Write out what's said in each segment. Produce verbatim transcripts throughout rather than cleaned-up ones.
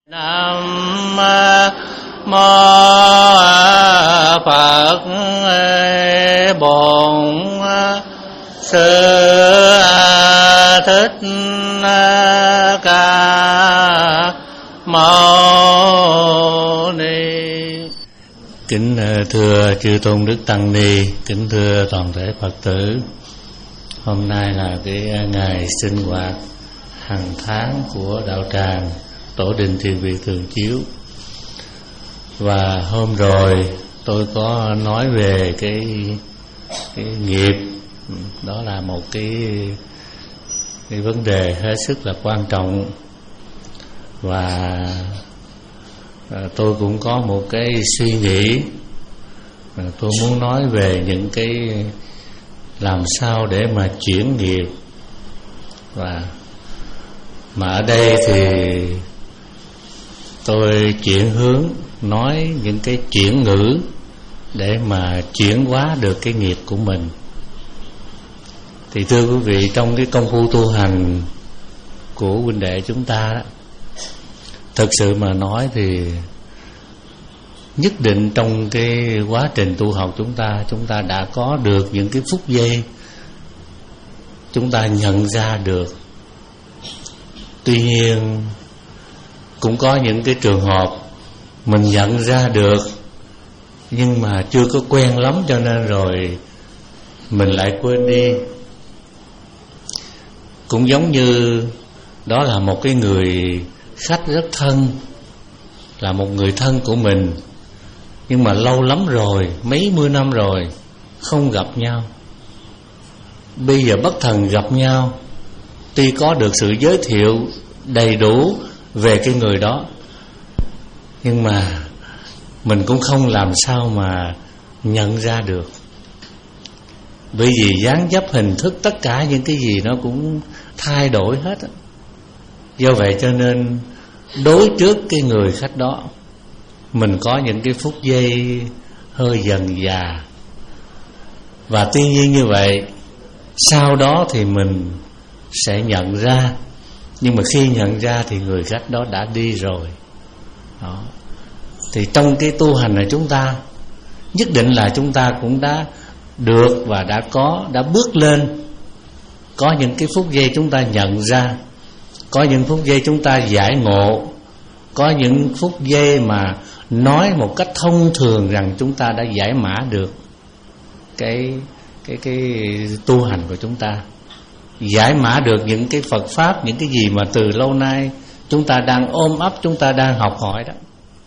Nam mô Phật Bổn Sư Thích Ca Mâu Ni. Kính thưa chư tôn đức tăng ni, kính thưa toàn thể Phật tử. Hôm nay là cái ngày sinh hoạt hàng tháng của đạo tràng Tổ đình Thiền viện Thường Chiếu. Và hôm rồi tôi có nói về cái cái nghiệp, đó là một cái cái vấn đề hết sức là quan trọng. Và à, tôi cũng có một cái suy nghĩ, à, tôi muốn nói về những cái làm sao để mà chuyển nghiệp. Và mà ở đây thì tôi chuyển hướng nói những cái chuyển ngữ để mà chuyển hóa được cái nghiệp của mình. Thì thưa quý vị, trong cái công phu tu hành của huynh đệ chúng ta đó, thực sự mà nói thì nhất định trong cái quá trình tu học chúng ta, chúng ta đã có được những cái phút giây chúng ta nhận ra được. Tuy nhiên cũng có những cái trường hợp mình nhận ra được nhưng mà chưa có quen lắm, cho nên rồi mình lại quên đi. Cũng giống như đó là một cái người khách rất thân, là một người thân của mình, nhưng mà lâu lắm rồi, mấy mươi năm rồi không gặp nhau. Bây giờ bất thần gặp nhau, tuy có được sự giới thiệu đầy đủ về cái người đó, nhưng mà mình cũng không làm sao mà nhận ra được. Bởi vì dáng dấp, hình thức, tất cả những cái gì nó cũng thay đổi hết. Do vậy cho nên đối trước cái người khách đó, mình có những cái phút giây hơi dần dà. Và tuy nhiên như vậy, sau đó thì mình sẽ nhận ra. Nhưng mà khi nhận ra thì người khách đó đã đi rồi đó. Thì trong cái tu hành này chúng ta nhất định là chúng ta cũng đã được và đã có, đã bước lên. Có những cái phút giây chúng ta nhận ra, có những phút giây chúng ta giải ngộ, có những phút giây mà nói một cách thông thường rằng chúng ta đã giải mã được cái cái cái tu hành của chúng ta, giải mã được những cái Phật pháp, những cái gì mà từ lâu nay chúng ta đang ôm ấp, chúng ta đang học hỏi đó.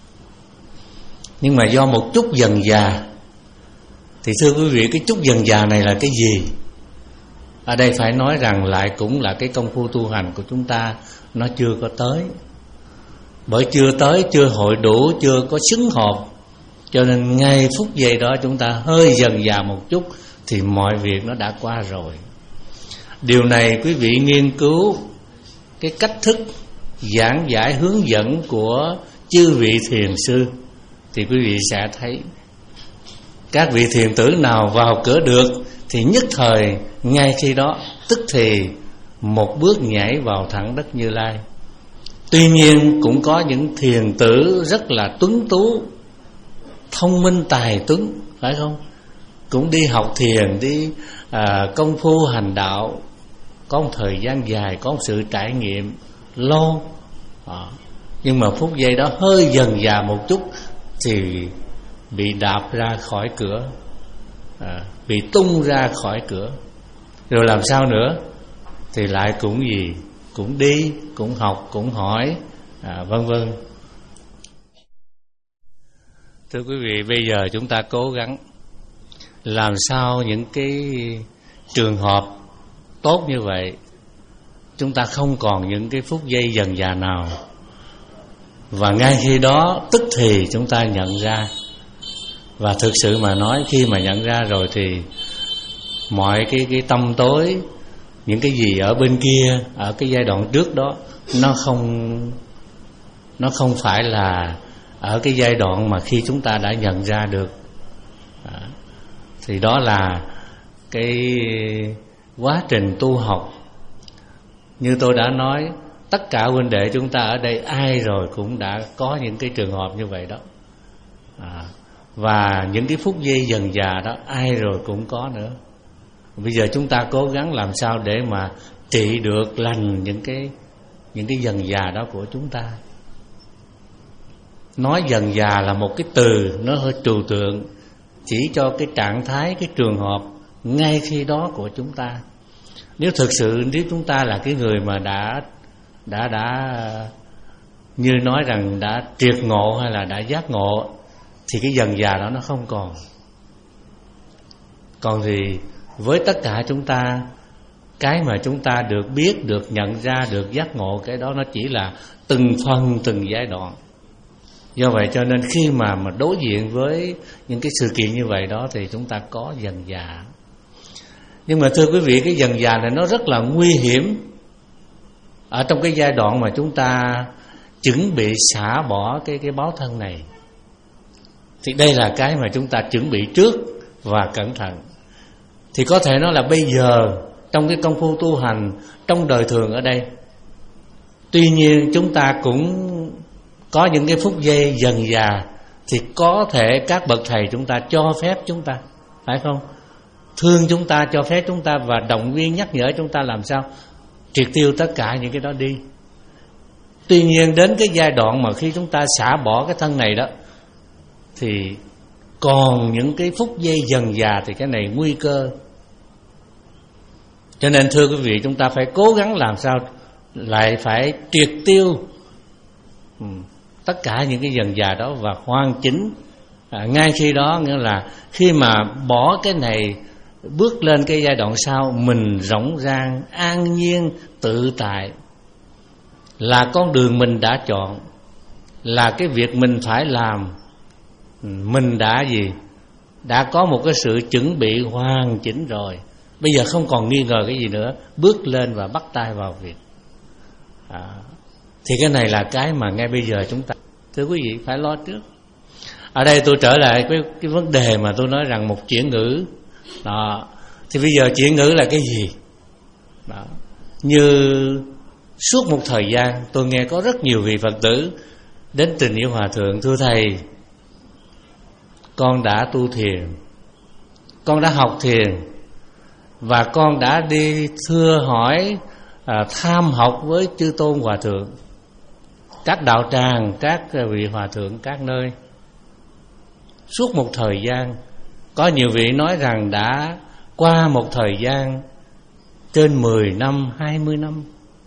Nhưng mà do một chút dần dà, thì thưa quý vị, cái chút dần dà này là cái gì? Ở đây phải nói rằng lại cũng là cái công phu tu hành của chúng ta nó chưa có tới. Bởi chưa tới, chưa hội đủ, chưa có xứng hợp, cho nên ngay phút giây đó chúng ta hơi dần dà một chút thì mọi việc nó đã qua rồi. Điều này quý vị nghiên cứu cái cách thức giảng giải hướng dẫn của chư vị thiền sư thì quý vị sẽ thấy các vị thiền tử nào vào cửa được thì nhất thời ngay khi đó tức thì một bước nhảy vào thẳng đất Như Lai. Tuy nhiên cũng có những thiền tử rất là tuấn tú, thông minh tài tuấn, phải không? Cũng đi học thiền, đi à, công phu hành đạo, có một thời gian dài, có một sự trải nghiệm lâu à. Nhưng mà phút giây đó hơi dần dà một chút thì bị đạp ra khỏi cửa, à, bị tung ra khỏi cửa. Rồi làm sao nữa? Thì lại cũng gì? Cũng đi, cũng học, cũng hỏi, à, vân vân. Thưa quý vị, bây giờ chúng ta cố gắng làm sao những cái trường hợp tốt như vậy chúng ta không còn những cái phút giây dần dà nào, và ngay khi đó tức thì chúng ta nhận ra. Và thực sự mà nói, khi mà nhận ra rồi thì mọi cái cái tâm tối, những cái gì ở bên kia, ở cái giai đoạn trước đó, nó không nó không phải là ở cái giai đoạn mà khi chúng ta đã nhận ra được. À, thì đó là cái quá trình tu học. Như tôi đã nói, tất cả huynh đệ chúng ta ở đây ai rồi cũng đã có những cái trường hợp như vậy đó. à, Và những cái phút giây dần già đó ai rồi cũng có nữa. Bây giờ chúng ta cố gắng làm sao để mà trị được lành những cái những cái dần già đó của chúng ta. Nói dần già là một cái từ nó hơi trừu tượng, chỉ cho cái trạng thái, cái trường hợp ngay khi đó của chúng ta. Nếu thực sự nếu chúng ta là cái người mà đã đã đã như nói rằng đã triệt ngộ hay là đã giác ngộ, thì cái dần già đó nó không còn. Còn thì với tất cả chúng ta, cái mà chúng ta được biết, được nhận ra, được giác ngộ, cái đó nó chỉ là từng phần, từng giai đoạn. Do vậy cho nên khi mà mà đối diện với những cái sự kiện như vậy đó thì chúng ta có dần già. Nhưng mà thưa quý vị, cái dần già này nó rất là nguy hiểm. Ở trong cái giai đoạn mà chúng ta chuẩn bị xả bỏ cái cái báo thân này, thì đây là cái mà chúng ta chuẩn bị trước và cẩn thận. Thì có thể nói là bây giờ trong cái công phu tu hành, trong đời thường ở đây, tuy nhiên chúng ta cũng có những cái phút giây dần già, thì có thể các bậc thầy chúng ta cho phép chúng ta, phải không? Thương chúng ta, cho phép chúng ta và động viên nhắc nhở chúng ta làm sao triệt tiêu tất cả những cái đó đi. Tuy nhiên đến cái giai đoạn mà khi chúng ta xả bỏ cái thân này đó, thì còn những cái phút giây dần già thì cái này nguy cơ. Cho nên thưa quý vị, chúng ta phải cố gắng làm sao lại phải triệt tiêu ừ, tất cả những cái dần già đó và hoàn chỉnh à, ngay khi đó. Nghĩa là khi mà bỏ cái này, bước lên cái giai đoạn sau, mình rỗng rang, an nhiên, tự tại, là con đường mình đã chọn, là cái việc mình phải làm. Mình đã gì? Đã có một cái sự chuẩn bị hoàn chỉnh rồi. Bây giờ không còn nghi ngờ cái gì nữa, bước lên và bắt tay vào việc. à, Thì cái này là cái mà ngay bây giờ chúng ta, thưa quý vị, phải lo trước. Ở đây tôi trở lại cái, cái vấn đề mà tôi nói rằng một chuyển ngữ đó. Thì bây giờ chuyển ngữ là cái gì đó? Như suốt một thời gian tôi nghe có rất nhiều vị Phật tử đến Tình Yêu Hòa Thượng: thưa thầy, con đã tu thiền, con đã học thiền, và con đã đi thưa hỏi, à, tham học với chư tôn hòa thượng, các đạo tràng, các vị hòa thượng các nơi. Suốt một thời gian, có nhiều vị nói rằng đã qua một thời gian trên mười năm, hai mươi năm.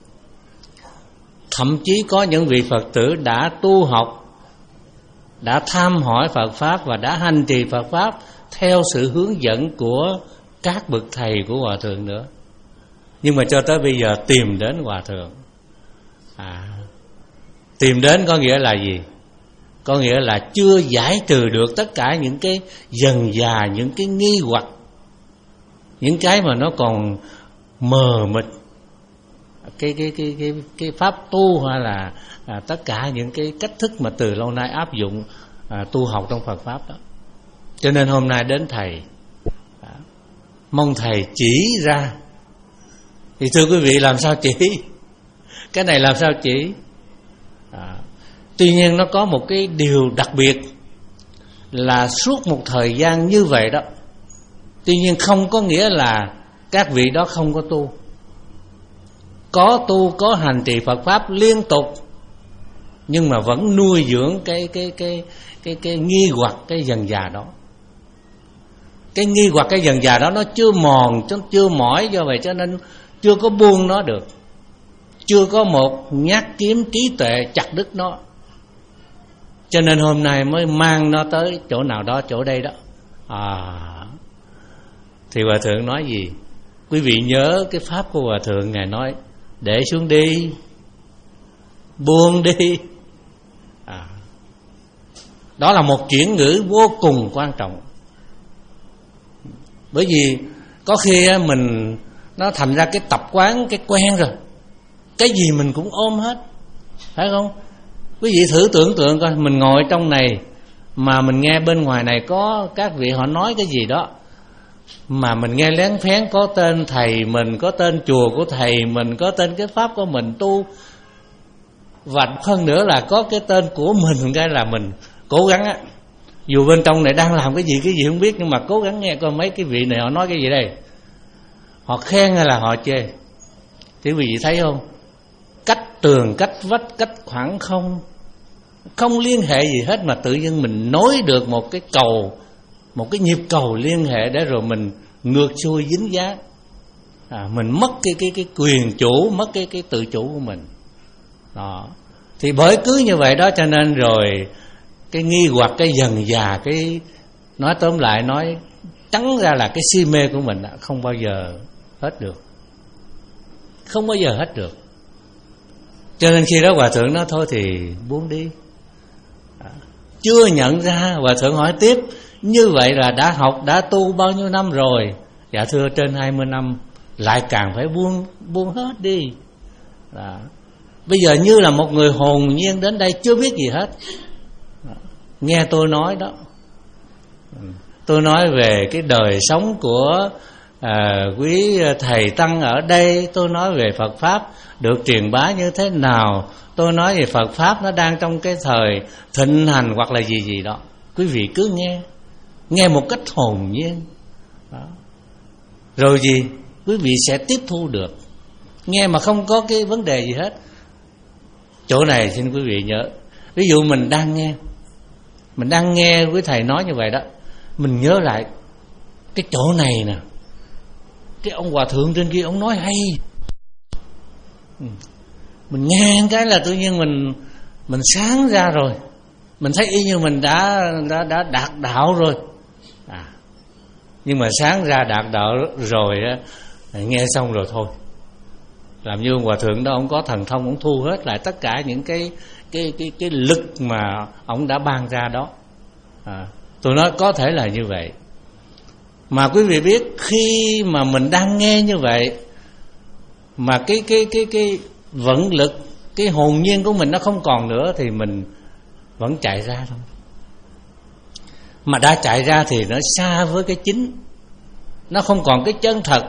Thậm chí có những vị Phật tử đã tu học, đã tham hỏi Phật Pháp và đã hành trì Phật Pháp theo sự hướng dẫn của các bậc thầy của Hòa Thượng nữa. Nhưng mà cho tới bây giờ tìm đến Hòa Thượng, à, tìm đến có nghĩa là gì? Có nghĩa là chưa giải trừ được tất cả những cái dần già, những cái nghi hoặc, những cái mà nó còn mờ mịt, cái cái cái cái cái pháp tu, hay là à, tất cả những cái cách thức mà từ lâu nay áp dụng à, tu học trong Phật Pháp đó. Cho nên hôm nay đến thầy, à, mong thầy chỉ ra. Thì thưa quý vị, làm sao chỉ? Cái này làm sao chỉ? À, tuy nhiên nó có một cái điều đặc biệt là suốt một thời gian như vậy đó, tuy nhiên không có nghĩa là các vị đó không có tu. Có tu, có hành trì Phật Pháp liên tục, nhưng mà vẫn nuôi dưỡng cái cái cái cái cái nghi hoặc, cái dần già đó. Cái nghi hoặc, cái dần già đó nó chưa mòn, chưa mỏi, do vậy cho nên chưa có buông nó được, chưa có một nhát kiếm trí tuệ chặt đứt nó. Cho nên hôm nay mới mang nó tới chỗ nào đó, chỗ đây đó. À, thì Hòa Thượng nói gì? Quý vị nhớ cái pháp của Hòa Thượng, Ngài nói để xuống đi, buông đi. À, đó là một chuyển ngữ vô cùng quan trọng. Bởi vì có khi mình nó thành ra cái tập quán, cái quen rồi, cái gì mình cũng ôm hết, phải không? Quý vị thử tưởng tượng coi, mình ngồi trong này mà mình nghe bên ngoài này có các vị họ nói cái gì đó, mà mình nghe lén phén, có tên thầy mình, có tên chùa của thầy mình, có tên cái pháp của mình tu, Và hơn nữa là có cái tên của mình, cái là mình cố gắng á, dù bên trong này đang làm cái gì cái gì không biết, nhưng mà cố gắng nghe coi mấy cái vị này họ nói cái gì đây, họ khen hay là họ chê. Thì quý vị thấy không, cách tường, cách vách, cách khoảng không, không liên hệ gì hết, mà tự nhiên mình nối được một cái cầu, một cái nhịp cầu liên hệ, để rồi mình ngược xuôi dính dáng, à, mình mất cái cái cái quyền chủ, mất cái cái tự chủ của mình. Đó. Thì bởi cứ như vậy đó, cho nên rồi cái nghi hoặc, cái dần dà, cái nói tóm lại, nói trắng ra là cái si mê của mình không bao giờ hết được, không bao giờ hết được. Cho nên khi đó Hòa Thượng nói thôi thì buông đi. Chưa nhận ra, Hòa Thượng hỏi tiếp, như vậy là đã học, đã tu bao nhiêu năm rồi? Dạ thưa trên hai mươi năm. Lại càng phải buông, buông hết đi. Đó. Bây giờ như là một người hồn nhiên đến đây chưa biết gì hết. Đó. Nghe tôi nói đó, tôi nói về cái đời sống của à, quý thầy tăng ở đây, tôi nói về Phật Pháp được truyền bá như thế nào, tôi nói về Phật Pháp nó đang trong cái thời thịnh hành hoặc là gì gì đó. Quý vị cứ nghe, nghe một cách hồn nhiên đó. Rồi gì quý vị sẽ tiếp thu được, nghe mà không có cái vấn đề gì hết. Chỗ này xin quý vị nhớ, ví dụ mình đang nghe, mình đang nghe quý thầy nói như vậy đó, mình nhớ lại cái chỗ này nè, cái ông Hòa Thượng trên kia ông nói hay, mình nghe cái là tự nhiên mình mình sáng ra rồi, mình thấy y như mình đã đã đã đạt đạo rồi. À, nhưng mà sáng ra đạt đạo rồi á, nghe xong rồi thôi, làm như ông Hòa Thượng đó ông có thần thông, ông thu hết lại tất cả những cái cái cái cái lực mà ông đã ban ra đó. À, tôi nói có thể là như vậy. Mà quý vị biết, khi mà mình đang nghe như vậy mà cái cái cái cái vận lực, cái hồn nhiên của mình nó không còn nữa, thì mình vẫn chạy ra thôi. Mà đã chạy ra thì nó xa với cái chính, nó không còn cái chân thật.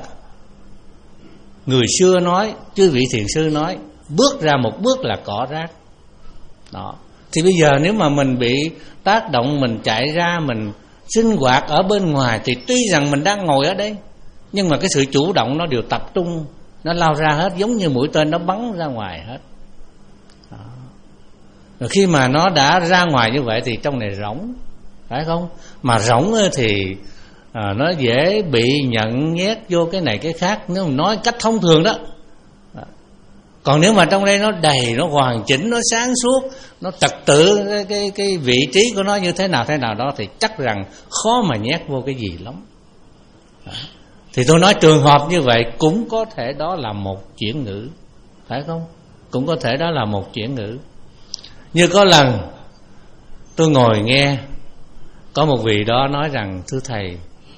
Người xưa nói, chư vị thiền sư nói, bước ra một bước là cỏ rác. Đó. Thì bây giờ nếu mà mình bị tác động, mình chạy ra, mình sinh hoạt ở bên ngoài, thì tuy rằng mình đang ngồi ở đây, nhưng mà cái sự chủ động nó đều tập trung, nó lao ra hết, giống như mũi tên nó bắn ra ngoài hết. Đó. Rồi khi mà nó đã ra ngoài như vậy thì trong này rỗng, phải không? Mà rỗng thì à, nó dễ bị nhận nhét vô cái này cái khác, nếu mà nói cách thông thường đó. Đó. Còn nếu mà trong đây nó đầy, nó hoàn chỉnh, nó sáng suốt, nó trật tự, cái, cái, cái vị trí của nó như thế nào thế nào đó, thì chắc rằng khó mà nhét vô cái gì lắm. Đó. Thì tôi nói trường hợp như vậy cũng có thể đó là một chuyển ngữ, phải không? Cũng có thể đó là một chuyển ngữ. Như có lần tôi ngồi nghe, có một vị đó nói rằng, thưa thầy,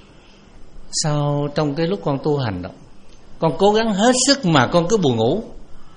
sao trong cái lúc con tu hành đó, con cố gắng hết sức mà con cứ buồn ngủ.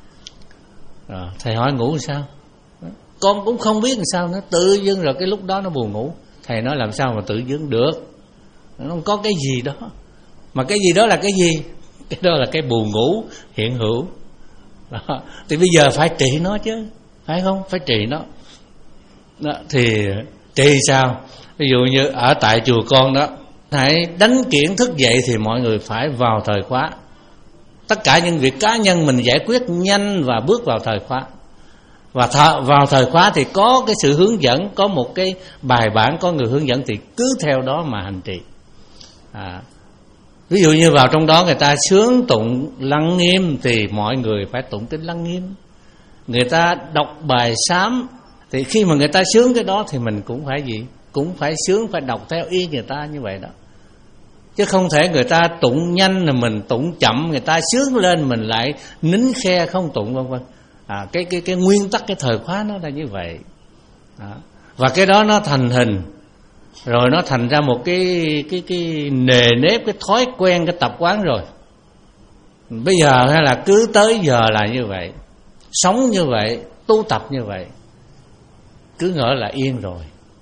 Rồi, thầy hỏi ngủ làm sao? Con cũng không biết làm sao nữa, tự dưng rồi cái lúc đó nó buồn ngủ. Thầy nói làm sao mà tự dưng được, nó không có cái gì đó. Mà cái gì đó là cái gì? Cái đó là cái buồn ngủ hiện hữu đó. Thì bây giờ phải trị nó chứ, phải không? Phải trị nó đó. Thì trị sao? Ví dụ như ở tại chùa con đó, hãy đánh kiển thức dậy thì mọi người phải vào thời khóa. Tất cả những việc cá nhân mình giải quyết nhanh và bước vào thời khóa. Và th- vào thời khóa thì có cái sự hướng dẫn, có một cái bài bản, có người hướng dẫn thì cứ theo đó mà hành trì. À, ví dụ như vào trong đó người ta sướng tụng Lăng Nghiêm thì mọi người phải tụng kinh Lăng Nghiêm. Người ta đọc bài sám thì khi mà người ta sướng cái đó thì mình cũng phải gì? Cũng phải sướng, phải đọc theo y người ta như vậy đó. Chứ không thể người ta tụng nhanh là mình tụng chậm, người ta sướng lên mình lại nín khe không tụng, vân vân. À, cái cái cái nguyên tắc cái thời khóa nó là như vậy. Đó. Và cái đó nó thành hình, rồi nó thành ra một cái cái cái nề nếp, cái thói quen, cái tập quán rồi. Bây giờ hay là cứ tới giờ là như vậy, sống như vậy, tu tập như vậy, cứ ngỡ là yên rồi,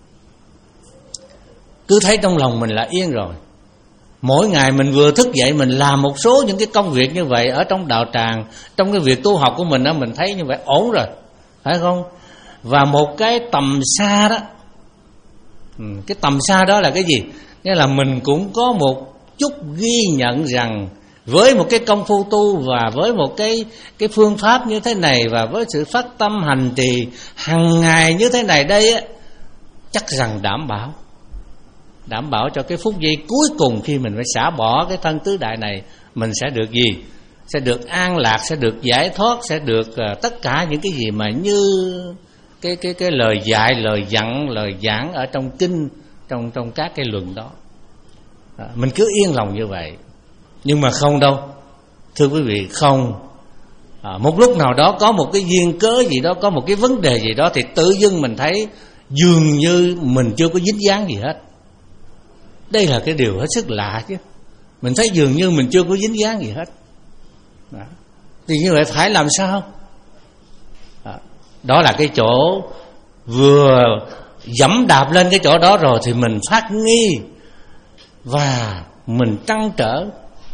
cứ thấy trong lòng mình là yên rồi. Mỗi ngày mình vừa thức dậy mình làm một số những cái công việc như vậy ở trong đạo tràng, trong cái việc tu học của mình đó, mình thấy như vậy ổn rồi, phải không? Và một cái tầm xa đó, cái tầm xa đó là cái gì? Nghĩa là mình cũng có một chút ghi nhận rằng với một cái công phu tu và với một cái cái phương pháp như thế này và với sự phát tâm hành trì hàng ngày như thế này đây á, chắc rằng đảm bảo đảm bảo cho cái phút giây cuối cùng khi mình phải xả bỏ cái thân tứ đại này, mình sẽ được gì? Sẽ được an lạc, sẽ được giải thoát, sẽ được uh, tất cả những cái gì mà như cái cái cái lời dạy, lời dặn, lời giảng ở trong kinh, trong trong các cái luận đó. À, mình cứ yên lòng như vậy. Nhưng mà không đâu, thưa quý vị, không. À, một lúc nào đó có một cái duyên cớ gì đó, có một cái vấn đề gì đó thì tự dưng mình thấy dường như mình chưa có dính dáng gì hết. Đây là cái điều hết sức lạ chứ. Mình thấy dường như mình chưa có dính dáng gì hết. Đó. Thì như vậy phải làm sao? Đó. Đó là cái chỗ vừa dẫm đạp lên cái chỗ đó rồi thì mình phát nghi và mình trăn trở.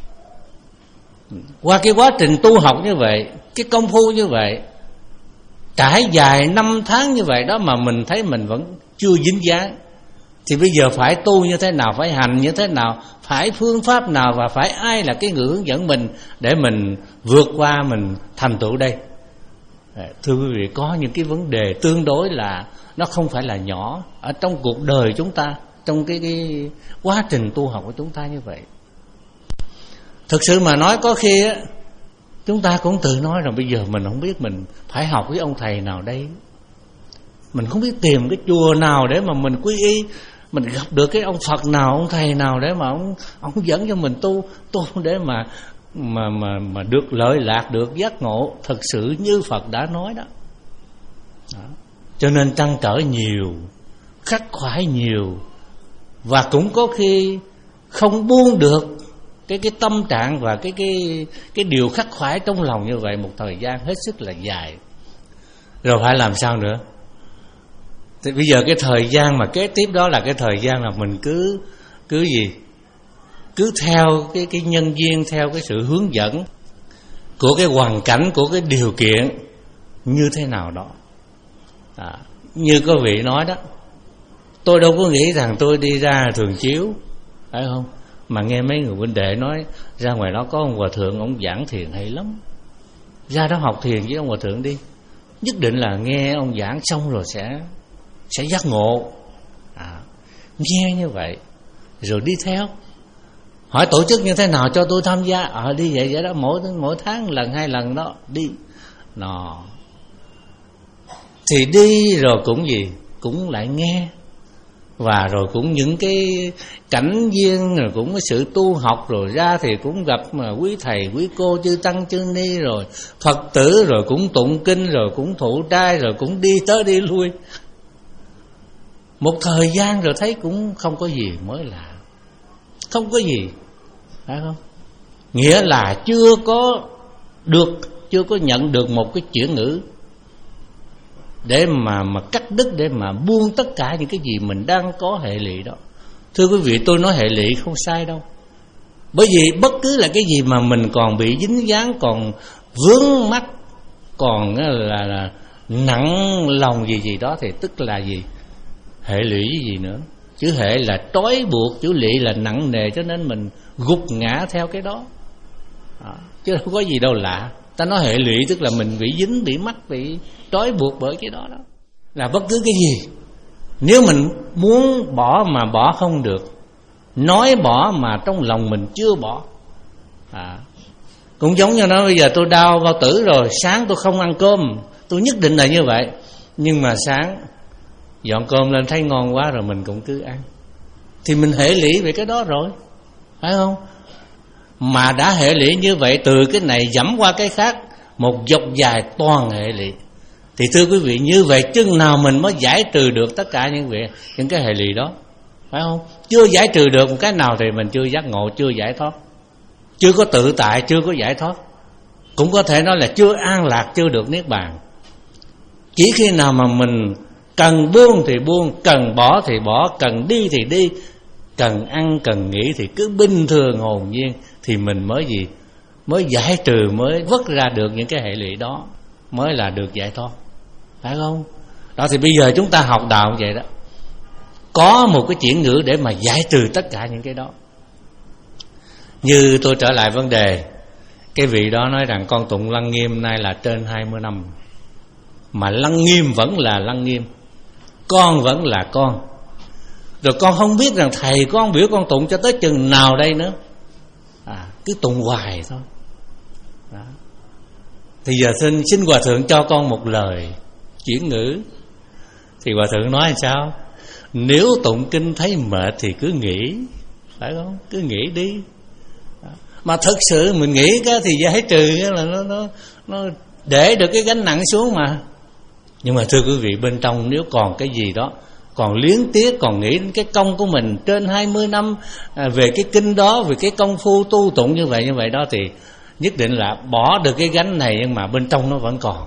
Qua cái quá trình tu học như vậy, cái công phu như vậy, trải dài năm tháng như vậy đó mà mình thấy mình vẫn chưa dính dáng, thì bây giờ phải tu như thế nào, phải hành như thế nào, phải phương pháp nào và phải ai là cái người hướng dẫn mình để mình vượt qua, mình thành tựu đây. Thưa quý vị, có những cái vấn đề tương đối là nó không phải là nhỏ ở trong cuộc đời chúng ta, trong cái, cái quá trình tu học của chúng ta như vậy. Thực sự mà nói, có khi á, chúng ta cũng tự nói rằng bây giờ mình không biết mình phải học với ông thầy nào đây. Mình không biết tìm cái chùa nào để mà mình quy y, mình gặp được cái ông Phật nào, ông thầy nào để mà ông, ông dẫn cho mình tu, tu để mà mà mà mà được lợi lạc, được giác ngộ thật sự như Phật đã nói đó. Đó. Cho nên trăn trở nhiều, khắc khoải nhiều, và cũng có khi không buông được cái cái tâm trạng và cái cái cái điều khắc khoải trong lòng như vậy một thời gian hết sức là dài. Rồi phải làm sao nữa? Thì bây giờ cái thời gian mà kế tiếp đó là cái thời gian là mình cứ cứ gì? Cứ theo cái cái nhân duyên, theo cái sự hướng dẫn của cái hoàn cảnh, của cái điều kiện như thế nào đó. À, như có vị nói đó, tôi đâu có nghĩ rằng tôi đi ra thường chiếu, phải không? Mà nghe mấy người huynh đệ nói ra ngoài đó có ông hòa thượng, ông giảng thiền hay lắm, ra đó học thiền với ông hòa thượng đi, nhất định là nghe ông giảng xong rồi sẽ sẽ giác ngộ. À, nghe như vậy rồi đi theo, hỏi tổ chức như thế nào cho tôi tham gia. Ờ à, đi vậy vậy đó, mỗi mỗi tháng lần hai lần đó đi. Nọ thì đi rồi cũng gì, cũng lại nghe, và rồi cũng những cái cảnh duyên, rồi cũng cái sự tu học, rồi ra thì cũng gặp mà quý thầy quý cô chư tăng chư ni, rồi Phật tử, rồi cũng tụng kinh, rồi cũng thụ trai, rồi cũng đi tới đi lui. Một thời gian rồi thấy cũng không có gì mới lạ, không có gì, phải không? Nghĩa là chưa có được, chưa có nhận được một cái chuyển ngữ để mà mà cắt đứt, để mà buông tất cả những cái gì mình đang có hệ lụy đó. Thưa quý vị, tôi nói hệ lụy không sai đâu. Bởi vì bất cứ là cái gì mà mình còn bị dính dáng, còn vướng mắc, còn là, là nặng lòng gì gì đó thì tức là gì? Hệ lụy gì nữa. Chữ hệ là trói buộc, chữ lụy là nặng nề, cho nên mình gục ngã theo cái đó. Đó. Chứ không có gì đâu lạ. Ta nói hệ lụy tức là mình bị dính, bị mắc, bị trói buộc bởi cái đó đó. Là bất cứ cái gì, nếu mình muốn bỏ mà bỏ không được, nói bỏ mà trong lòng mình chưa bỏ. À, cũng giống như nói bây giờ tôi đau bao tử rồi, sáng tôi không ăn cơm, tôi nhất định là như vậy. Nhưng mà sáng dọn cơm lên thấy ngon quá rồi mình cũng cứ ăn, thì mình hệ lụy về cái đó rồi, phải không? Mà đã hệ lụy như vậy, từ cái này dẫm qua cái khác, một dọc dài toàn hệ lụy. Thì thưa quý vị, như vậy chừng nào mình mới giải trừ được tất cả những việc, những cái hệ lụy đó, phải không? Chưa giải trừ được một cái nào thì mình chưa giác ngộ, chưa giải thoát, chưa có tự tại, chưa có giải thoát. Cũng có thể nói là chưa an lạc, chưa được niết bàn. Chỉ khi nào mà mình cần buông thì buông, cần bỏ thì bỏ, cần đi thì đi, cần ăn, cần nghĩ thì cứ bình thường hồn nhiên, thì mình mới gì? Mới giải trừ, mới vớt ra được những cái hệ lụy đó, mới là được giải thoát. phải không? Đó, thì bây giờ chúng ta học đạo vậy đó, có một cái chuyển ngữ để mà giải trừ tất cả những cái đó. Như tôi trở lại vấn đề, cái vị đó nói rằng con tụng Lăng Nghiêm nay là trên hai mươi năm, mà Lăng Nghiêm vẫn là Lăng Nghiêm, con vẫn là con. Rồi con không biết rằng thầy con biểu con tụng cho tới chừng nào đây nữa, à, cứ tụng hoài thôi. Đó. Thì giờ xin, xin Hòa Thượng cho con một lời chuyển ngữ. Thì Hòa Thượng nói làm sao? Nếu tụng kinh thấy mệt thì cứ nghỉ, phải không? Cứ nghỉ đi. Đó. Mà thật sự mình nghĩ cái thì giải trừ cái là nó, nó, nó để được cái gánh nặng xuống mà. Nhưng mà thưa quý vị, bên trong nếu còn cái gì đó, còn liếng tiếc, còn nghĩ đến cái công của mình trên hai mươi năm à, về cái kinh đó, về cái công phu tu tụng như vậy như vậy đó, thì nhất định là bỏ được cái gánh này, nhưng mà bên trong nó vẫn còn.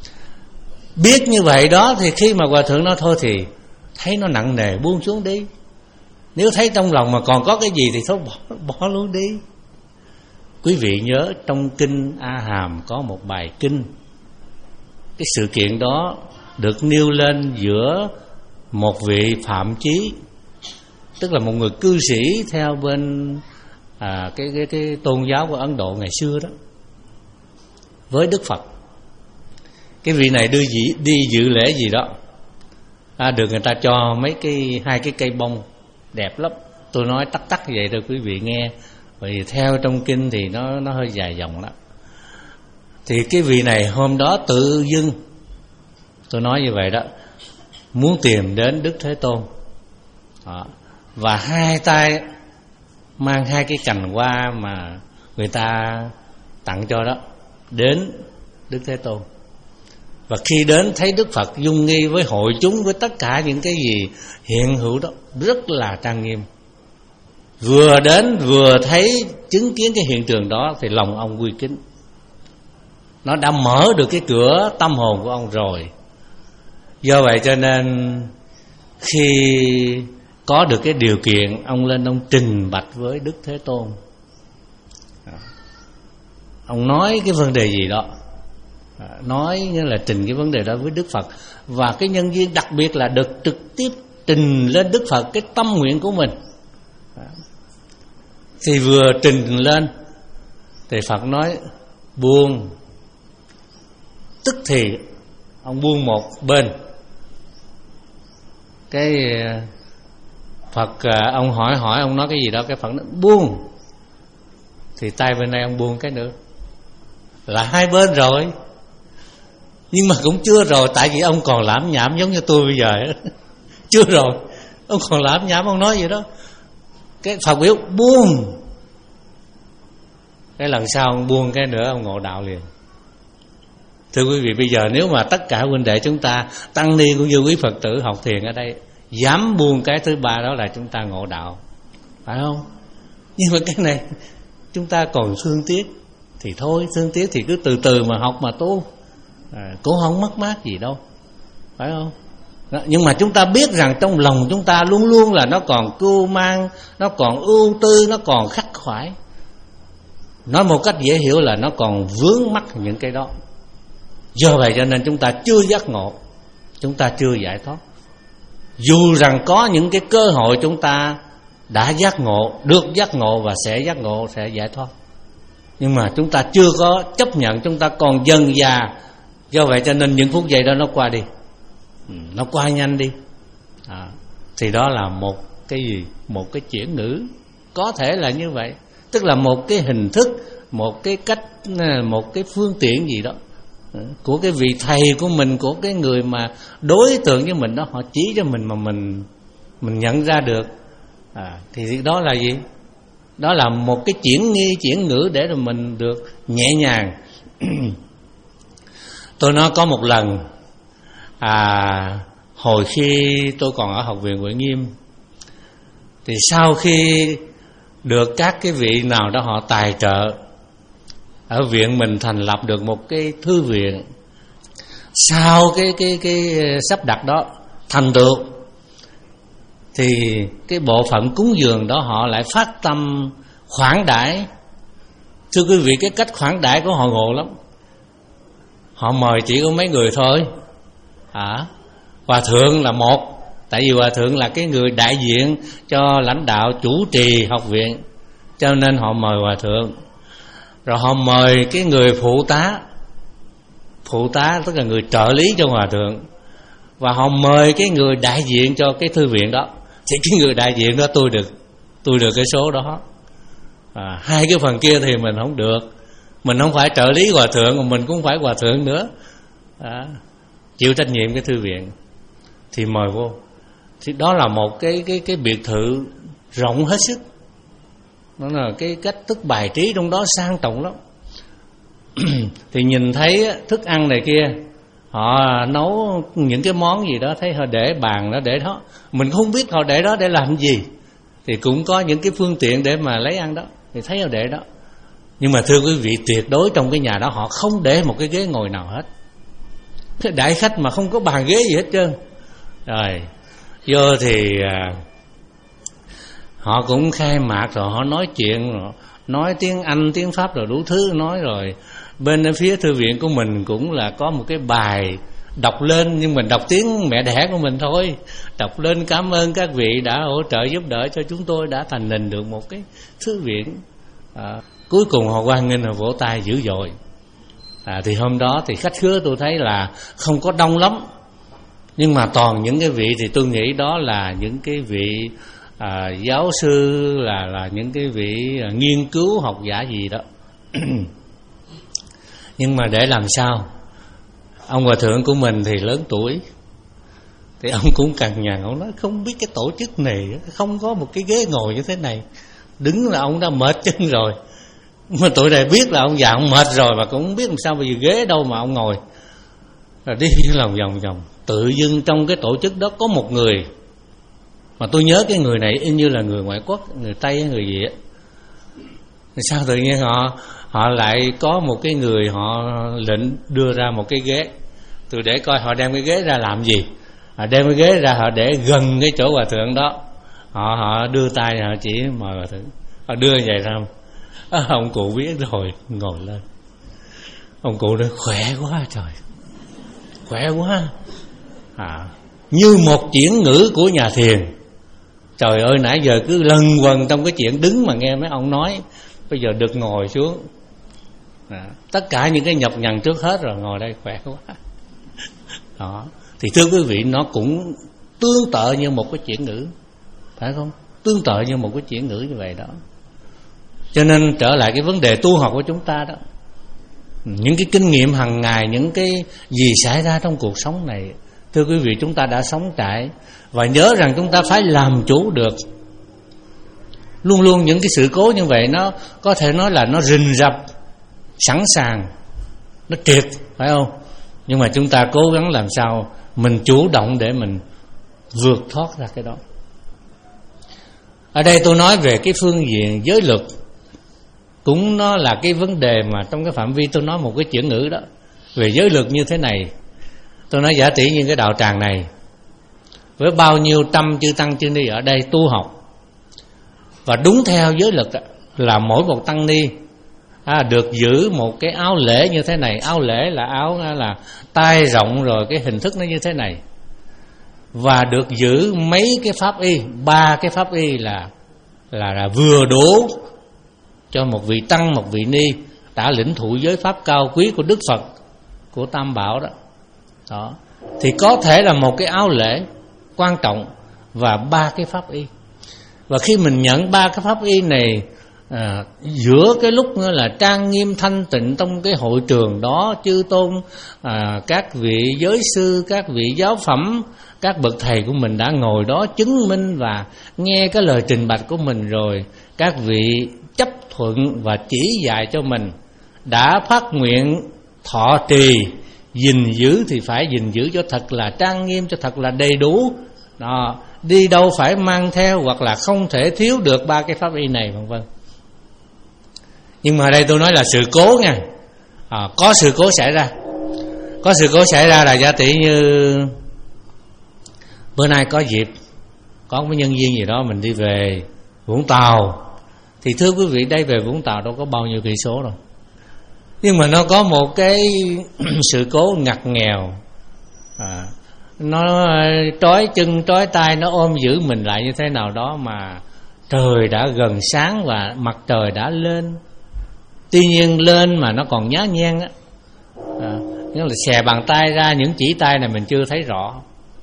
Biết như vậy đó, thì khi mà Hòa Thượng nói thôi thì thấy nó nặng nề, buông xuống đi. Nếu thấy trong lòng mà còn có cái gì thì thôi bỏ, bỏ luôn đi. Quý vị nhớ trong kinh A Hàm có một bài kinh, cái sự kiện đó được nêu lên giữa một vị Phạm Chí, tức là một người cư sĩ theo bên à, cái, cái, cái tôn giáo của Ấn Độ ngày xưa đó, với Đức Phật. Cái vị này đưa dị, đi dự lễ gì đó, à, được người ta cho mấy cái hai cái cây bông đẹp lắm. Tôi nói tắt tắt vậy thôi quý vị nghe, vì theo trong kinh thì nó nó hơi dài dòng lắm. Thì cái vị này hôm đó tự dưng, tôi nói như vậy đó, muốn tìm đến Đức Thế Tôn. Đó. Và hai tay mang hai cái cành hoa mà người ta tặng cho đó, đến Đức Thế Tôn. Và khi đến thấy Đức Phật dung nghi với hội chúng, với tất cả những cái gì hiện hữu đó, rất là trang nghiêm. Vừa đến vừa thấy chứng kiến cái hiện trường đó thì lòng ông quy kính. Nó đã mở được cái cửa tâm hồn của ông rồi. Do vậy cho nên khi có được cái điều kiện, ông lên ông trình bạch với Đức Thế Tôn. Ông nói cái vấn đề gì đó, nói như là trình cái vấn đề đó với Đức Phật. Và cái nhân duyên đặc biệt là được trực tiếp trình lên Đức Phật cái tâm nguyện của mình. Thì vừa trình lên thì Phật nói buông. Tức thì ông buông một bên. Cái Phật, ông hỏi hỏi ông nói cái gì đó, cái Phật nói buông. Thì tay bên đây ông buông cái nữa, là hai bên rồi. Nhưng mà cũng chưa rồi, tại vì ông còn lãm nhảm giống như tôi bây giờ. Chưa rồi, ông còn lãm nhảm, ông nói vậy đó. Cái Phật biểu buông. Cái lần sau ông buông cái nữa, ông ngộ đạo liền. Thưa quý vị, bây giờ nếu mà tất cả huynh đệ chúng ta, tăng ni cũng như quý Phật tử học thiền ở đây, dám buông cái thứ ba đó là chúng ta ngộ đạo, phải không? Nhưng mà cái này chúng ta còn thương tiếc thì thôi, thương tiếc thì cứ từ từ mà học mà tu, à, cũng không mất mát gì đâu, phải không? Đó, nhưng mà chúng ta biết rằng trong lòng chúng ta luôn luôn là nó còn cưu mang, nó còn ưu tư, nó còn khắc khoải. Nói một cách dễ hiểu là nó còn vướng mắc những cái đó. Do vậy cho nên chúng ta chưa giác ngộ, chúng ta chưa giải thoát. Dù rằng có những cái cơ hội chúng ta đã giác ngộ, được giác ngộ và sẽ giác ngộ, sẽ giải thoát, nhưng mà chúng ta chưa có chấp nhận, chúng ta còn dần dà. Do vậy cho nên những phút giây đó nó qua đi, nó qua nhanh đi, à, thì đó là một cái gì? Một cái chuyển ngữ. Có thể là như vậy, tức là một cái hình thức, một cái cách, một cái phương tiện gì đó của cái vị thầy của mình, của cái người mà đối tượng với mình đó, họ chỉ cho mình mà mình mình nhận ra được, à, thì đó là gì? Đó là một cái chuyển nghi, chuyển ngữ để rồi mình được nhẹ nhàng. Tôi nói có một lần, à, hồi khi tôi còn ở Học viện Huệ Nghiêm, thì sau khi được các cái vị nào đó họ tài trợ, ở viện mình thành lập được một cái thư viện. Sau cái cái cái sắp đặt đó thành tựu, thì cái bộ phận cúng dường đó họ lại phát tâm khoản đãi. Thưa quý vị, cái cách khoản đãi của họ ngộ lắm. Họ mời chỉ có mấy người thôi, à, hòa thượng là một, tại vì hòa thượng là cái người đại diện cho lãnh đạo chủ trì học viện, cho nên họ mời hòa thượng. Rồi họ mời cái người phụ tá, phụ tá tức là người trợ lý cho hòa thượng, và họ mời cái người đại diện cho cái thư viện đó. Thì cái người đại diện đó tôi được tôi được cái số đó. À, hai cái phần kia thì mình không được. Mình không phải trợ lý hòa thượng, mà mình cũng phải hòa thượng nữa. À, chịu trách nhiệm cái thư viện thì mời vô. Thì đó là một cái cái cái biệt thự rộng hết sức. Đó là cái cách thức bài trí trong đó sang trọng lắm. Thì nhìn thấy thức ăn này kia, họ nấu những cái món gì đó, thấy họ để bàn đó để đó, mình không biết họ để đó để làm gì. Thì cũng có những cái phương tiện để mà lấy ăn đó, thì thấy họ để đó. Nhưng mà thưa quý vị, tuyệt đối trong cái nhà đó họ không để một cái ghế ngồi nào hết. Cái đại khách mà không có bàn ghế gì hết trơn. Rồi vô thì à, họ cũng khai mạc, rồi họ nói chuyện, rồi nói tiếng Anh, tiếng Pháp, rồi đủ thứ nói. Rồi bên phía thư viện của mình cũng là có một cái bài đọc lên, nhưng mình đọc tiếng mẹ đẻ của mình thôi. Đọc lên cảm ơn các vị đã hỗ trợ giúp đỡ cho chúng tôi đã thành hình được một cái thư viện. À, cuối cùng họ hoan nghênh, họ vỗ tay dữ dội. À, thì hôm đó thì khách khứa tôi thấy là không có đông lắm, nhưng mà toàn những cái vị thì tôi nghĩ đó là những cái vị à, giáo sư, là là những cái vị à, nghiên cứu học giả gì đó. Nhưng mà để làm sao, ông hòa thượng của mình thì lớn tuổi, thì ông cũng cằn nhằn, ông nói không biết cái tổ chức này không có một cái ghế ngồi như thế này. Đứng là ông đã mệt chân rồi, mà tụi này biết là ông già ông mệt rồi, mà cũng không biết làm sao bây giờ ghế đâu mà ông ngồi. Rồi đi lòng vòng vòng. Tự dưng trong cái tổ chức đó có một người, mà tôi nhớ cái người này y như là người ngoại quốc, người Tây hay người gì á. Sao tự nhiên họ họ lại có một cái người họ lệnh đưa ra một cái ghế. Tôi để coi họ đem cái ghế ra làm gì. Họ đem cái ghế ra họ để gần cái chỗ hòa thượng đó. Họ họ đưa tay họ chỉ mời hòa thượng. Họ đưa vậy ra. À, ông cụ biết rồi, ngồi lên. Ông cụ nói khỏe quá trời, khỏe quá. À, như một chuyển ngữ của nhà thiền. Trời ơi, nãy giờ cứ lân quần trong cái chuyện đứng mà nghe mấy ông nói, bây giờ được ngồi xuống. À, tất cả những cái nhập nhằn trước hết rồi, ngồi đây khỏe quá. Đó. Thì thưa quý vị, nó cũng tương tự như một cái chuyển ngữ, phải không? Tương tự như một cái chuyển ngữ như vậy đó. Cho nên trở lại cái vấn đề tu học của chúng ta đó, những cái kinh nghiệm hàng ngày, những cái gì xảy ra trong cuộc sống này, thưa quý vị, chúng ta đã sống trải. Và nhớ rằng chúng ta phải làm chủ được. Luôn luôn những cái sự cố như vậy, nó có thể nói là nó rình rập, sẵn sàng, nó triệt, phải không? Nhưng mà chúng ta cố gắng làm sao mình chủ động để mình vượt thoát ra cái đó. Ở đây tôi nói về cái phương diện giới luật, cũng nó là cái vấn đề mà trong cái phạm vi tôi nói một cái chuyển ngữ đó. Về giới luật như thế này, tôi nói giả tỷ như cái đạo tràng này, với bao nhiêu trăm chư tăng chư ni ở đây tu học, và đúng theo giới luật là mỗi một tăng ni à, được giữ một cái áo lễ như thế này. Áo lễ là áo là tay rộng, rồi cái hình thức nó như thế này. Và được giữ mấy cái pháp y, ba cái pháp y là là, là vừa đủ cho một vị tăng, một vị ni đã lĩnh thụ giới pháp cao quý của Đức Phật, của Tam Bảo đó. Đó. Thì có thể là một cái áo lễ quan trọng và ba cái pháp y. Và khi mình nhận ba cái pháp y này à, giữa cái lúc là trang nghiêm thanh tịnh trong cái hội trường đó, chư tôn à, các vị giới sư, các vị giáo phẩm, các bậc thầy của mình đã ngồi đó chứng minh và nghe cái lời trình bạch của mình rồi, các vị chấp thuận và chỉ dạy cho mình, đã phát nguyện thọ trì, gìn giữ thì phải gìn giữ cho thật là trang nghiêm, cho thật là đầy đủ đó. Đi đâu phải mang theo, hoặc là không thể thiếu được ba cái pháp y này, vân vân. Nhưng mà ở đây tôi nói là sự cố nha. À, có sự cố xảy ra. Có sự cố xảy ra là giả tỷ như bữa nay có dịp, có một nhân viên gì đó mình đi về Vũng Tàu. Thì thưa quý vị, đây về Vũng Tàu đâu có bao nhiêu cây số đâu, nhưng mà nó có một cái sự cố ngặt nghèo. À, nó trói chân trói tay, nó ôm giữ mình lại như thế nào đó, mà trời đã gần sáng và mặt trời đã lên. Tuy nhiên lên mà nó còn nhá nhem á, à, nghĩa là xè bàn tay ra, những chỉ tay này mình chưa thấy rõ,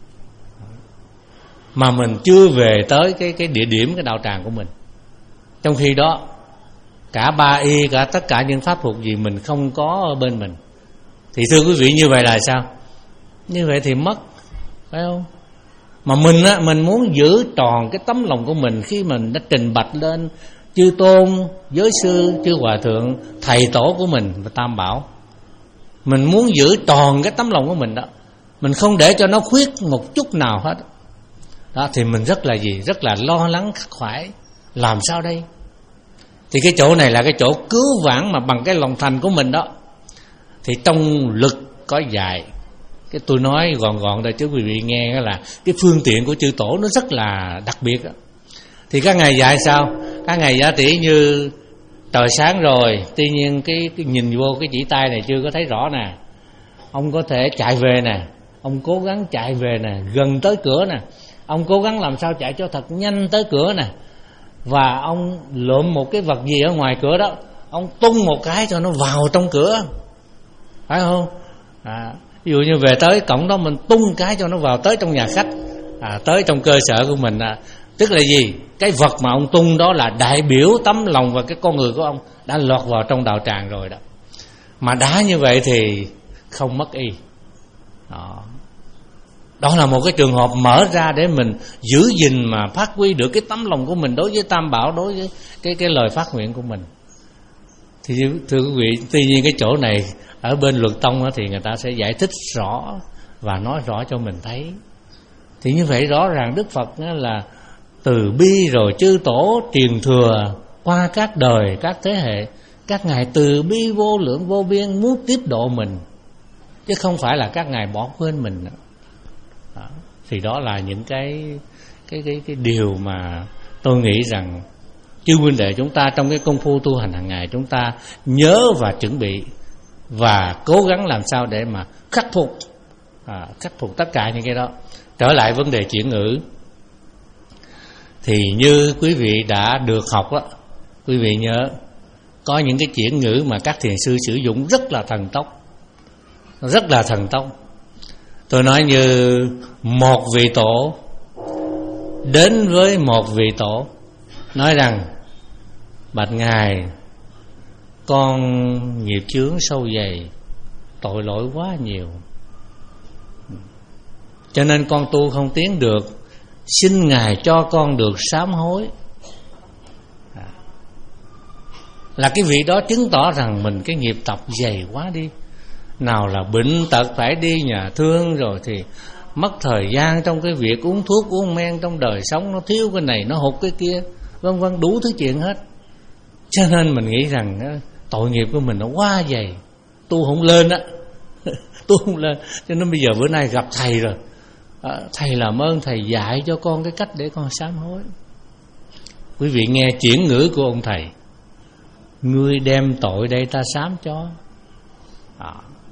mà mình chưa về tới cái cái địa điểm, cái đạo tràng của mình. Trong khi đó cả ba y, cả tất cả những pháp thuật gì mình không có ở bên mình. Thì thưa quý vị, như vậy là sao? Như vậy thì mất, phải không? Mà mình á, mình muốn giữ tròn cái tấm lòng của mình khi mình đã trình bạch lên chư tôn, giới sư, chư hòa thượng, thầy tổ của mình và tam bảo. Mình muốn giữ tròn cái tấm lòng của mình đó, mình không để cho nó khuyết một chút nào hết đó, thì mình rất là gì? Rất là lo lắng khắc khoải. Làm sao đây? Thì cái chỗ này là cái chỗ cứu vãn mà bằng cái lòng thành của mình đó. Thì trong lực có dạy, cái tôi nói gọn gọn đây chứ quý vị nghe là cái phương tiện của chư tổ nó rất là đặc biệt đó. Thì các ngài dạy sao? Các ngài giả tỷ như trời sáng rồi, tuy nhiên cái, cái nhìn vô cái chỉ tay này chưa có thấy rõ nè, ông có thể chạy về nè, ông cố gắng chạy về nè, gần tới cửa nè, ông cố gắng làm sao chạy cho thật nhanh tới cửa nè, và ông lượm một cái vật gì ở ngoài cửa đó, ông tung một cái cho nó vào trong cửa, phải không? À, ví dụ như về tới cổng đó mình tung cái cho nó vào tới trong nhà khách, à, tới trong cơ sở của mình. À, tức là gì? Cái vật mà ông tung đó là đại biểu tấm lòng và cái con người của ông đã lọt vào trong đạo tràng rồi đó. Mà đã như vậy thì không mất y. Đó, đó là một cái trường hợp mở ra để mình giữ gìn mà phát huy được cái tấm lòng của mình đối với tam bảo, đối với cái cái lời phát nguyện của mình. Thì thưa quý vị, tuy nhiên cái chỗ này ở bên luật tông đó, thì người ta sẽ giải thích rõ và nói rõ cho mình thấy. Thì như vậy rõ ràng Đức Phật là từ bi rồi chư tổ truyền thừa qua các đời, các thế hệ, các ngài từ bi vô lượng vô biên muốn tiếp độ mình, chứ không phải là các ngài bỏ quên mình. Đó. Thì đó là những cái cái cái cái điều mà tôi nghĩ rằng chư huynh đệ chúng ta trong cái công phu tu hành hàng ngày chúng ta nhớ và chuẩn bị và cố gắng làm sao để mà khắc phục à, khắc phục tất cả những cái đó. Trở lại vấn đề chuyển ngữ, thì như quý vị đã được học á, quý vị nhớ có những cái chuyển ngữ mà các thiền sư sử dụng rất là thần tốc, rất là thần tốc. Tôi nói như một vị tổ đến với một vị tổ nói rằng: bạch ngài, con nghiệp chướng sâu dày, tội lỗi quá nhiều, cho nên con tu không tiến được, xin ngài cho con được sám hối. À, là cái vị đó chứng tỏ rằng mình cái nghiệp tập dày quá đi, nào là bệnh tật phải đi nhà thương, rồi thì mất thời gian trong cái việc uống thuốc uống men trong đời sống, nó thiếu cái này nó hụt cái kia, vân vân, đủ thứ chuyện hết. Cho nên mình nghĩ rằng tội nghiệp của mình nó quá dày, tu không lên á tu không lên. Cho nên bây giờ bữa nay gặp thầy rồi, à, thầy làm ơn thầy dạy cho con cái cách để con sám hối. Quý vị nghe chuyển ngữ của ông thầy: ngươi đem tội đây ta sám cho. À,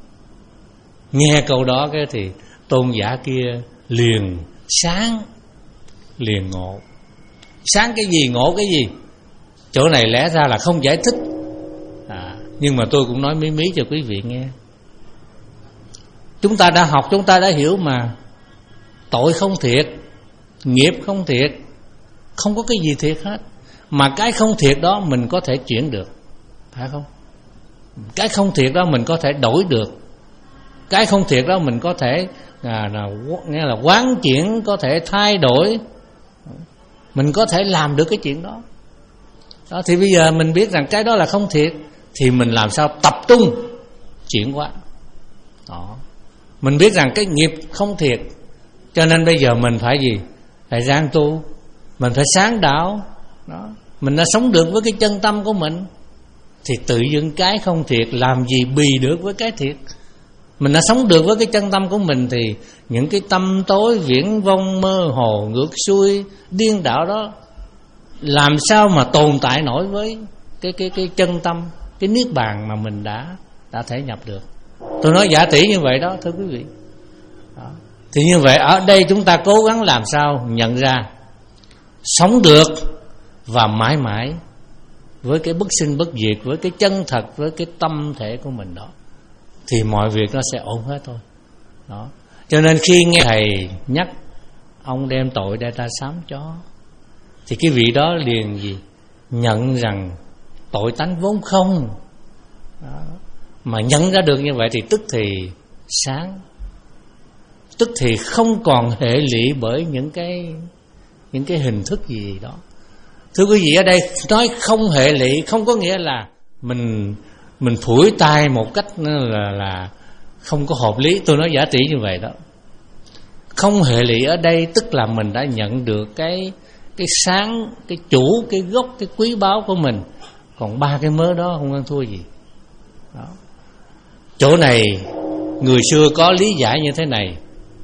nghe câu đó cái thì tôn giả kia liền sáng, liền ngộ. Sáng cái gì, ngộ cái gì? Chỗ này lẽ ra là không giải thích, à, nhưng mà tôi cũng nói mí mí cho quý vị nghe. Chúng ta đã học, chúng ta đã hiểu mà. Tội không thiệt, nghiệp không thiệt, không có cái gì thiệt hết. Mà cái không thiệt đó mình có thể chuyển được, phải không? Cái không thiệt đó mình có thể đổi được. Cái không thiệt đó mình có thể à, là, nghe là quán chuyển, có thể thay đổi. Mình có thể làm được cái chuyện đó. Đó, thì bây giờ mình biết rằng cái đó là không thiệt, thì mình làm sao tập trung chuyển hóa. Đó. Mình biết rằng cái nghiệp không thiệt, cho nên bây giờ mình phải gì? Phải ráng tu, mình phải sáng đạo. Đó. Mình đã sống được với cái chân tâm của mình, thì tự dưng cái không thiệt làm gì bì được với cái thiệt. Mình đã sống được với cái chân tâm của mình, thì những cái tâm tối viễn vông mơ hồ ngược xuôi điên đạo đó làm sao mà tồn tại nổi với cái cái cái chân tâm, cái niết bàn mà mình đã đã thể nhập được. Tôi nói giả tỷ như vậy đó, thưa quý vị. Đó. Thì như vậy ở đây chúng ta cố gắng làm sao nhận ra, sống được và mãi mãi với cái bất sinh bất diệt, với cái chân thật, với cái tâm thể của mình đó, thì mọi việc nó sẽ ổn hết thôi. Đó. Cho nên khi nghe thầy nhắc ông đem tội ra ta sám chó, thì cái vị đó liền gì? Nhận rằng tội tánh vốn không. Đó. Mà nhận ra được như vậy thì tức thì sáng, tức thì không còn hệ lụy bởi những cái những cái hình thức gì đó. Thưa quý vị, ở đây nói không hệ lụy không có nghĩa là mình mình phủi tay một cách là là không có hợp lý. Tôi nói giả tỷ như vậy đó. Không hệ lụy ở đây tức là mình đã nhận được cái cái sáng, cái chủ, cái gốc, cái quý báu của mình. Còn ba cái mớ đó không ăn thua gì. Đó. Chỗ này người xưa có lý giải như thế này.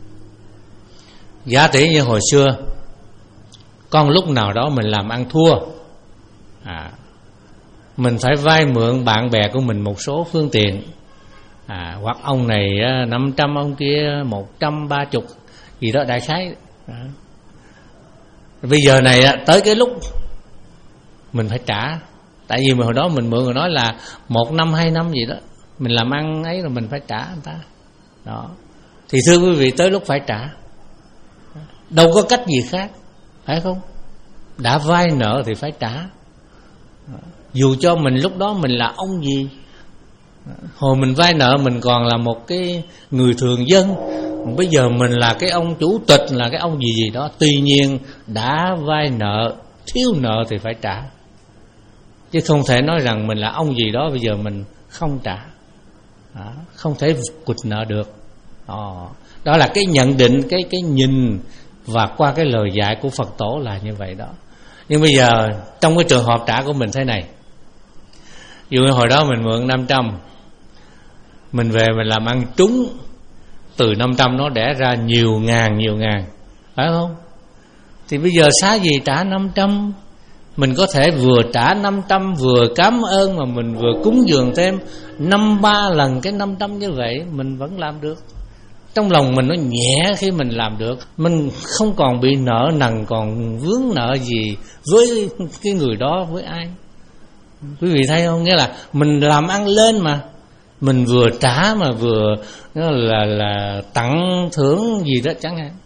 Giả tỷ như hồi xưa, con lúc nào đó mình làm ăn thua, à, mình phải vay mượn bạn bè của mình một số phương tiện, à, hoặc ông này năm trăm, ông kia một trăm ba chục gì đó đại khái. À. Bây giờ này tới cái lúc mình phải trả. Tại vì mà hồi đó mình mượn, rồi nói là một năm hai năm gì đó mình làm ăn ấy, rồi mình phải trả người ta. Đó. Thì thưa quý vị, tới lúc phải trả, đâu có cách gì khác, phải không? Đã vay nợ thì phải trả. Dù cho mình lúc đó mình là ông gì, hồi mình vay nợ mình còn là một cái người thường dân, bây giờ mình là cái ông chủ tịch, là cái ông gì gì đó. Tuy nhiên đã vay nợ, thiếu nợ thì phải trả, chứ không thể nói rằng mình là ông gì đó bây giờ mình không trả. Đó, không thể quỵt nợ được. Đó, đó là cái nhận định, cái cái nhìn và qua cái lời dạy của Phật tổ là như vậy đó. Nhưng bây giờ trong cái trường hợp trả của mình thế này, dù hồi đó mình mượn năm trăm, mình về mình làm ăn trúng, từ năm trăm nó đẻ ra nhiều ngàn nhiều ngàn, phải không? Thì bây giờ xá gì trả năm trăm. Mình có thể vừa trả năm trăm, vừa cảm ơn, mà mình vừa cúng dường thêm năm ba lần cái năm trăm như vậy, mình vẫn làm được. Trong lòng mình nó nhẹ khi mình làm được. Mình không còn bị nợ nần, còn vướng nợ gì với cái người đó, với ai. Quý vị thấy không? Nghĩa là mình làm ăn lên mà, mình vừa trả mà vừa là, là tặng thưởng gì đó chẳng hạn.